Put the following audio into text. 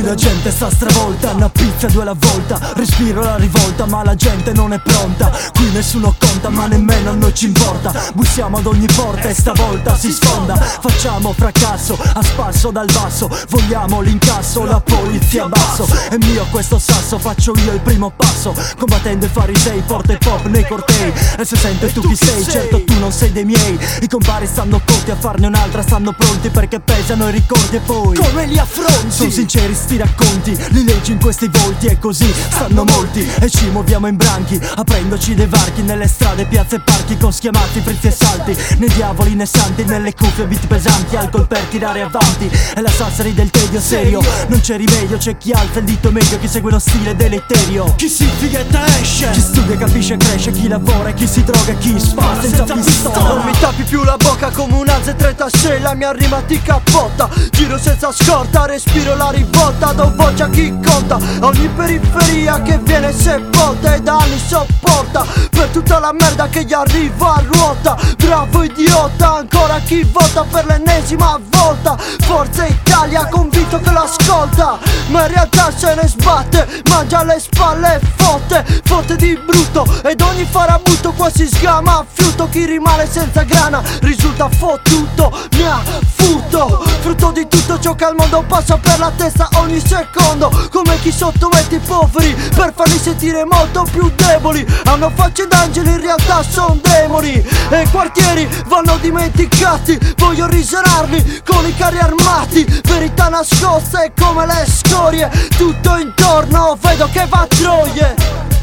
la gente sta stravolta, una pizza due alla volta, respiro la rivolta ma la gente non è pronta. Qui nessuno conta ma nemmeno a noi ci importa. Bussiamo ad ogni porta e stavolta si sfonda. Facciamo fracasso a spasso dal basso, vogliamo l'incasso, la polizia basso. È mio questo sasso, faccio io il primo passo, combattendo i farisei, porta hip hop nei cortei. E se sente tu chi sei, certo tu non sei dei miei. I compari stanno cotti a farne un'altra, stanno pronti perché pesano i ricordi e poi come li affronti? Sono sinceri sti racconti, li leggi in questi volti e così stanno molti. E ci muoviamo in branchi, aprendoci dei varchi nelle strade, piazze e parchi, con schiamati, frizzi e salti, né diavoli né santi, nelle cuffie beat pesanti, alcol per tirare avanti. E la salsa del tedio serio, non c'è rimedio, c'è chi alza il dito medio, chi segue lo stile deleterio, chi si fighetta esce, chi studia capisce cresce, chi lavora e chi si droga e chi spara senza pistola. Non mi tappi più la bocca come un Z36, la mia rima ti cappotta. Giro senza scorta, respiro la rivolta, do voce a chi conta. Ogni periferia che viene sepolta e da anni sopporta per tutta la merda che gli arriva a ruota. Bravo idiota, ancora chi vota per l'ennesima volta. Forza Italia, convinto che l'ascolta, ma in realtà se ne sbatte, mangia le spalle e fotte di brutto. Ed ogni farabutto qua si sgama a fiuto. Chi rimane senza grana risulta fottuto, ne ha futto. Frutto di tutto ciò che al mondo passa per la testa ogni secondo, come chi sottomette i poveri per farli sentire molto più deboli. Hanno facce d'angeli, in realtà son demoni. E i quartieri vanno dimenticati, voglio risanarli con i carri armati. Verità nascosta è come le scorie, tutto intorno vedo che va a troie.